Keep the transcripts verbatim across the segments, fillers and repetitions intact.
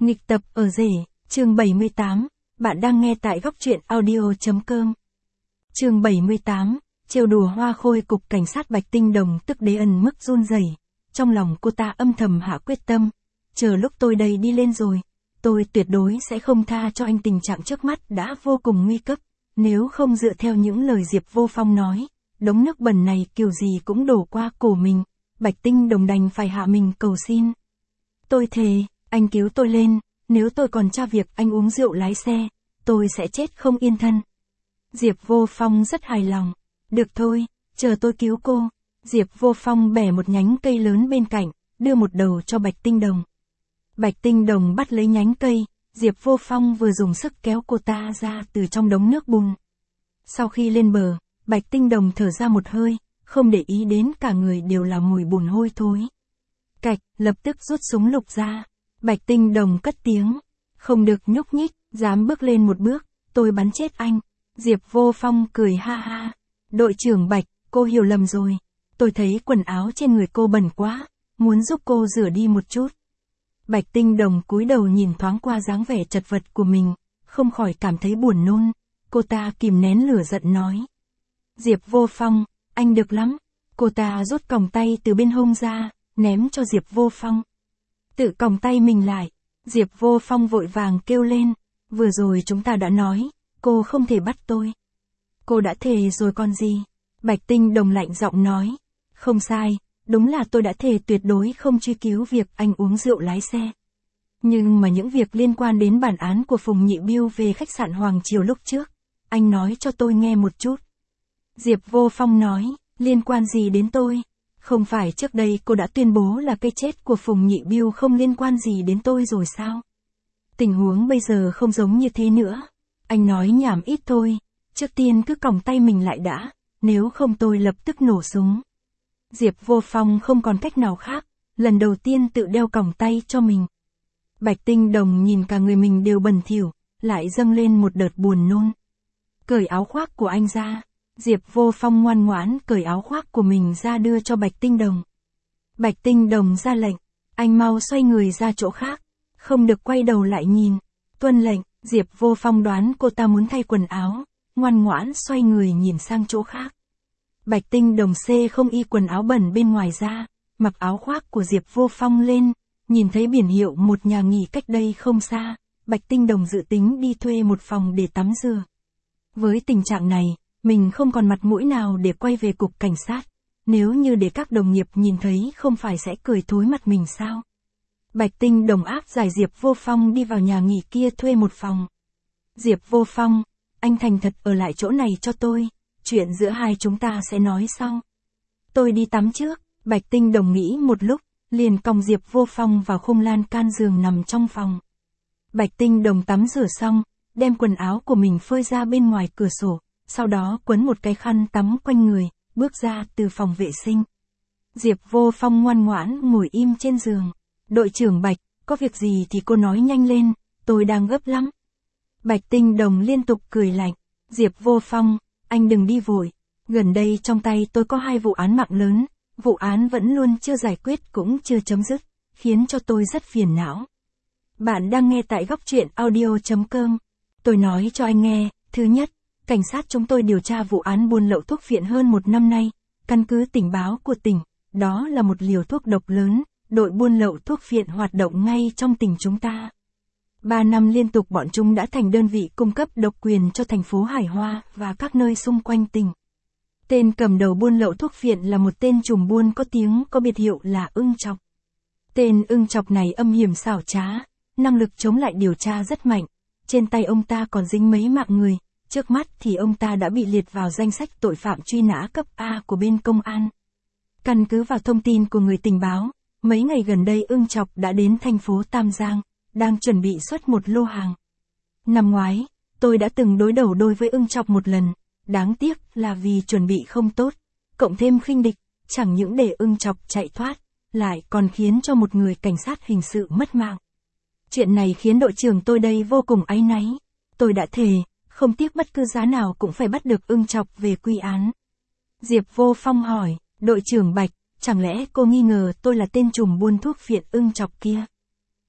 Nghịch tập ở rể, chương bảy mươi tám, bạn đang nghe tại góc truyện audio.com. Chương bảy mươi tám, trêu đùa Hoa Khôi. Cục cảnh sát Bạch Tinh Đồng tức đế ẩn mức run rẩy. Trong lòng cô ta âm thầm hạ quyết tâm, chờ lúc tôi đây đi lên rồi, tôi tuyệt đối sẽ không tha cho anh. Tình trạng trước mắt đã vô cùng nguy cấp, nếu không dựa theo những lời Diệp Vô Phong nói, đống nước bẩn này kiểu gì cũng đổ qua cổ mình, Bạch Tinh Đồng đành phải hạ mình cầu xin. Tôi thề, anh cứu tôi lên, nếu tôi còn tra việc anh uống rượu lái xe, tôi sẽ chết không yên thân. Diệp Vô Phong rất hài lòng. Được thôi, chờ tôi cứu cô. Diệp Vô Phong bẻ một nhánh cây lớn bên cạnh, đưa một đầu cho Bạch Tinh Đồng. Bạch Tinh Đồng bắt lấy nhánh cây, Diệp Vô Phong vừa dùng sức kéo cô ta ra từ trong đống nước bùn. Sau khi lên bờ, Bạch Tinh Đồng thở ra một hơi, không để ý đến cả người đều là mùi bùn hôi thối. Cạch, lập tức rút súng lục ra. Bạch Tinh Đồng cất tiếng, không được nhúc nhích, dám bước lên một bước, tôi bắn chết anh. Diệp Vô Phong cười ha ha. Đội trưởng Bạch, cô hiểu lầm rồi. Tôi thấy quần áo trên người cô bẩn quá, muốn giúp cô rửa đi một chút. Bạch Tinh Đồng cúi đầu nhìn thoáng qua dáng vẻ chật vật của mình, không khỏi cảm thấy buồn nôn. Cô ta kìm nén lửa giận nói. Diệp Vô Phong, anh được lắm. Cô ta rút còng tay từ bên hông ra, ném cho Diệp Vô Phong. Tự còng tay mình lại. Diệp Vô Phong vội vàng kêu lên. Vừa rồi chúng ta đã nói, cô không thể bắt tôi. Cô đã thề rồi còn gì? Bạch Tinh Đồng lạnh giọng nói. Không sai, đúng là tôi đã thề tuyệt đối không truy cứu việc anh uống rượu lái xe. Nhưng mà những việc liên quan đến bản án của Phùng Nhị Biêu về khách sạn Hoàng Triều lúc trước, anh nói cho tôi nghe một chút. Diệp Vô Phong nói, liên quan gì đến tôi? Không phải trước đây cô đã tuyên bố là cái chết của Phùng Nhị Biêu không liên quan gì đến tôi rồi sao? Tình huống bây giờ không giống như thế nữa. Anh nói nhảm ít thôi, trước tiên cứ còng tay mình lại đã, nếu không tôi lập tức nổ súng. Diệp Vô Phong không còn cách nào khác, lần đầu tiên tự đeo còng tay cho mình. Bạch Tinh Đồng nhìn cả người mình đều bẩn thỉu, lại dâng lên một đợt buồn nôn. Cởi áo khoác của anh ra. Diệp Vô Phong ngoan ngoãn cởi áo khoác của mình ra đưa cho Bạch Tinh Đồng. Bạch Tinh Đồng ra lệnh, anh mau xoay người ra chỗ khác, không được quay đầu lại nhìn. Tuân lệnh. Diệp Vô Phong đoán cô ta muốn thay quần áo, ngoan ngoãn xoay người nhìn sang chỗ khác. Bạch Tinh Đồng xê không y quần áo bẩn bên ngoài ra, mặc áo khoác của Diệp Vô Phong lên, nhìn thấy biển hiệu một nhà nghỉ cách đây không xa, Bạch Tinh Đồng dự tính đi thuê một phòng để tắm rửa. Với tình trạng này, mình không còn mặt mũi nào để quay về cục cảnh sát, nếu như để các đồng nghiệp nhìn thấy không phải sẽ cười thối mặt mình sao? Bạch Tinh Đồng áp giải Diệp Vô Phong đi vào nhà nghỉ kia thuê một phòng. Diệp Vô Phong, anh thành thật ở lại chỗ này cho tôi, chuyện giữa hai chúng ta sẽ nói sau. Tôi đi tắm trước. Bạch Tinh Đồng nghĩ một lúc, liền còng Diệp Vô Phong vào khung lan can giường nằm trong phòng. Bạch Tinh Đồng tắm rửa xong, đem quần áo của mình phơi ra bên ngoài cửa sổ, sau đó quấn một cái khăn tắm quanh người, bước ra từ phòng vệ sinh. Diệp Vô Phong ngoan ngoãn ngồi im trên giường. Đội trưởng Bạch, có việc gì thì cô nói nhanh lên, tôi đang gấp lắm. Bạch Tinh Đồng liên tục cười lạnh. Diệp Vô Phong, anh đừng đi vội. Gần đây trong tay tôi có hai vụ án mạng lớn, vụ án vẫn luôn chưa giải quyết cũng chưa chấm dứt, khiến cho tôi rất phiền não. Bạn đang nghe tại góc truyện audio.com. Tôi nói cho anh nghe, thứ nhất, cảnh sát chúng tôi điều tra vụ án buôn lậu thuốc phiện hơn một năm nay, căn cứ tình báo của tỉnh, đó là một liều thuốc độc lớn, đội buôn lậu thuốc phiện hoạt động ngay trong tỉnh chúng ta. Ba năm liên tục bọn chúng đã thành đơn vị cung cấp độc quyền cho thành phố Hải Hoa và các nơi xung quanh tỉnh. Tên cầm đầu buôn lậu thuốc phiện là một tên trùm buôn có tiếng có biệt hiệu là Ưng Chọc. Tên Ưng Chọc này âm hiểm xảo trá, năng lực chống lại điều tra rất mạnh, trên tay ông ta còn dính mấy mạng người, trước mắt thì ông ta đã bị liệt vào danh sách tội phạm truy nã cấp A của bên công an. Căn cứ vào thông tin của người tình báo, mấy ngày gần đây Ưng Chọc đã đến thành phố Tam Giang, đang chuẩn bị xuất một lô hàng. Năm ngoái, tôi đã từng đối đầu đôi với Ưng Chọc một lần, đáng tiếc là vì chuẩn bị không tốt, cộng thêm khinh địch, chẳng những để Ưng Chọc chạy thoát, lại còn khiến cho một người cảnh sát hình sự mất mạng. Chuyện này khiến đội trưởng tôi đây vô cùng áy náy. Tôi đã thề, không tiếc bất cứ giá nào cũng phải bắt được Ưng Chọc về quy án. Diệp Vô Phong hỏi, đội trưởng Bạch, chẳng lẽ cô nghi ngờ tôi là tên trùm buôn thuốc phiện Ưng Chọc kia?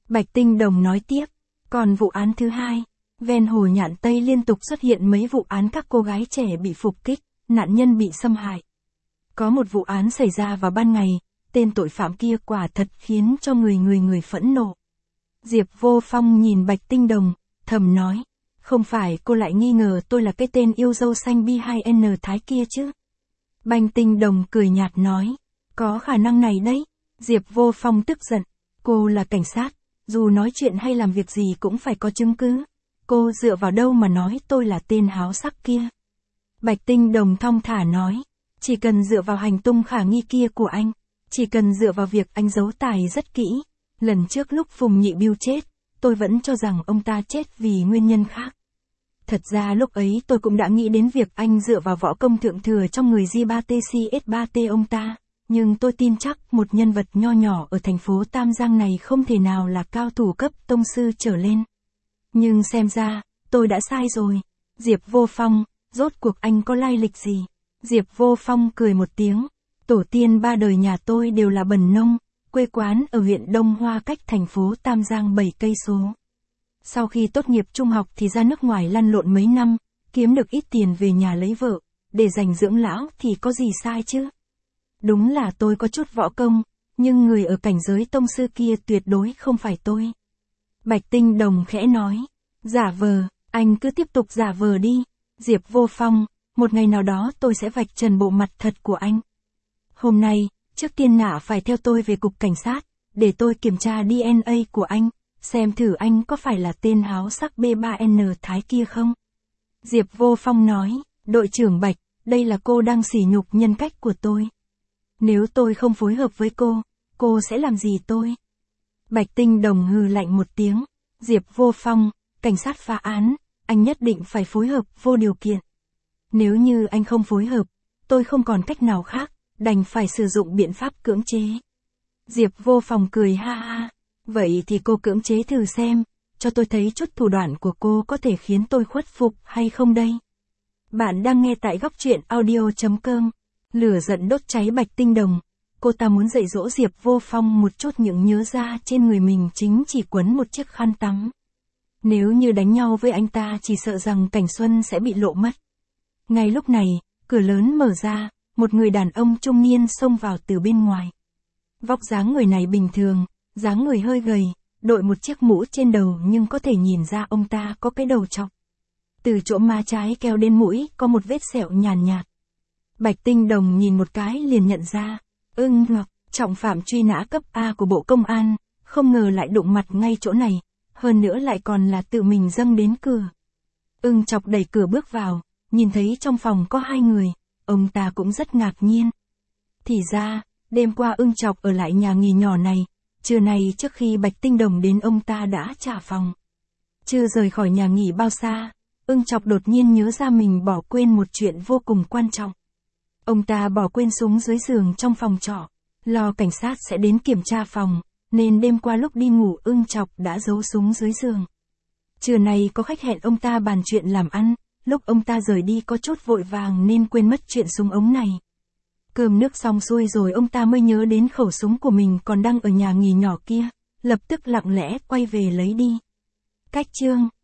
Bạch Tinh Đồng nói tiếp, còn vụ án thứ hai, ven hồ Nhạn Tây liên tục xuất hiện mấy vụ án các cô gái trẻ bị phục kích, nạn nhân bị xâm hại. Có một vụ án xảy ra vào ban ngày, tên tội phạm kia quả thật khiến cho người người người phẫn nộ. Diệp Vô Phong nhìn Bạch Tinh Đồng, thầm nói, không phải cô lại nghi ngờ tôi là cái tên yêu dâu xanh B hai N Thái kia chứ? Bạch Tinh Đồng cười nhạt nói, có khả năng này đấy. Diệp Vô Phong tức giận, cô là cảnh sát, dù nói chuyện hay làm việc gì cũng phải có chứng cứ. Cô dựa vào đâu mà nói tôi là tên háo sắc kia? Bạch Tinh Đồng thong thả nói, chỉ cần dựa vào hành tung khả nghi kia của anh, chỉ cần dựa vào việc anh giấu tài rất kỹ. Lần trước lúc Phùng Nhị Biêu chết, tôi vẫn cho rằng ông ta chết vì nguyên nhân khác. Thật ra lúc ấy tôi cũng đã nghĩ đến việc anh dựa vào võ công thượng thừa trong người G ba T C S ba T ông ta, nhưng tôi tin chắc một nhân vật nho nhỏ ở thành phố Tam Giang này không thể nào là cao thủ cấp tông sư trở lên. Nhưng xem ra, tôi đã sai rồi. Diệp Vô Phong, rốt cuộc anh có lai lịch gì? Diệp Vô Phong cười một tiếng, tổ tiên ba đời nhà tôi đều là bần nông, quê quán ở huyện Đông Hoa cách thành phố Tam Giang bảy cây số. Sau khi tốt nghiệp trung học thì ra nước ngoài lăn lộn mấy năm, kiếm được ít tiền về nhà lấy vợ, để dành dưỡng lão thì có gì sai chứ? Đúng là tôi có chút võ công, nhưng người ở cảnh giới tông sư kia tuyệt đối không phải tôi. Bạch Tinh Đồng khẽ nói, giả vờ, anh cứ tiếp tục giả vờ đi. Diệp Vô Phong, một ngày nào đó tôi sẽ vạch trần bộ mặt thật của anh. Hôm nay, trước tiên nạ phải theo tôi về cục cảnh sát, để tôi kiểm tra D N A của anh, xem thử anh có phải là tên háo sắc B ba N Thái kia không. Diệp Vô Phong nói, đội trưởng Bạch, đây là cô đang sỉ nhục nhân cách của tôi. Nếu tôi không phối hợp với cô, cô sẽ làm gì tôi? Bạch Tinh Đồng hừ lạnh một tiếng, Diệp Vô Phong, cảnh sát phá án, anh nhất định phải phối hợp vô điều kiện. Nếu như anh không phối hợp, tôi không còn cách nào khác, đành phải sử dụng biện pháp cưỡng chế. Diệp Vô Phong cười ha ha, vậy thì cô cưỡng chế thử xem, cho tôi thấy chút thủ đoạn của cô có thể khiến tôi khuất phục hay không đây. Bạn đang nghe tại góc truyện audio chấm com. Lửa giận đốt cháy Bạch Tinh Đồng, cô ta muốn dạy dỗ Diệp Vô Phong một chút những nhớ ra trên người mình chính chỉ quấn một chiếc khăn tắm. Nếu như đánh nhau với anh ta chỉ sợ rằng Cảnh Xuân sẽ bị lộ mất. Ngay lúc này, cửa lớn mở ra, một người đàn ông trung niên xông vào từ bên ngoài. Vóc dáng người này bình thường, dáng người hơi gầy, đội một chiếc mũ trên đầu nhưng có thể nhìn ra ông ta có cái đầu trọc. Từ chỗ má trái kéo đến mũi có một vết sẹo nhàn nhạt, nhạt. Bạch Tinh Đồng nhìn một cái liền nhận ra, Ưng Ngọc, trọng phạm truy nã cấp A của Bộ Công an, không ngờ lại đụng mặt ngay chỗ này, hơn nữa lại còn là tự mình dâng đến cửa. Ưng Chọc đẩy cửa bước vào, nhìn thấy trong phòng có hai người, ông ta cũng rất ngạc nhiên. Thì ra, đêm qua Ưng Chọc ở lại nhà nghỉ nhỏ này, trưa nay trước khi Bạch Tinh Đồng đến ông ta đã trả phòng. Chưa rời khỏi nhà nghỉ bao xa, Ưng Chọc đột nhiên nhớ ra mình bỏ quên một chuyện vô cùng quan trọng. Ông ta bỏ quên súng dưới giường trong phòng trọ, lo cảnh sát sẽ đến kiểm tra phòng, nên đêm qua lúc đi ngủ Ưng Chọc đã giấu súng dưới giường. Trưa nay có khách hẹn ông ta bàn chuyện làm ăn, lúc ông ta rời đi có chút vội vàng nên quên mất chuyện súng ống này. Cơm nước xong xuôi rồi ông ta mới nhớ đến khẩu súng của mình còn đang ở nhà nghỉ nhỏ kia, lập tức lặng lẽ quay về lấy đi. Cách chương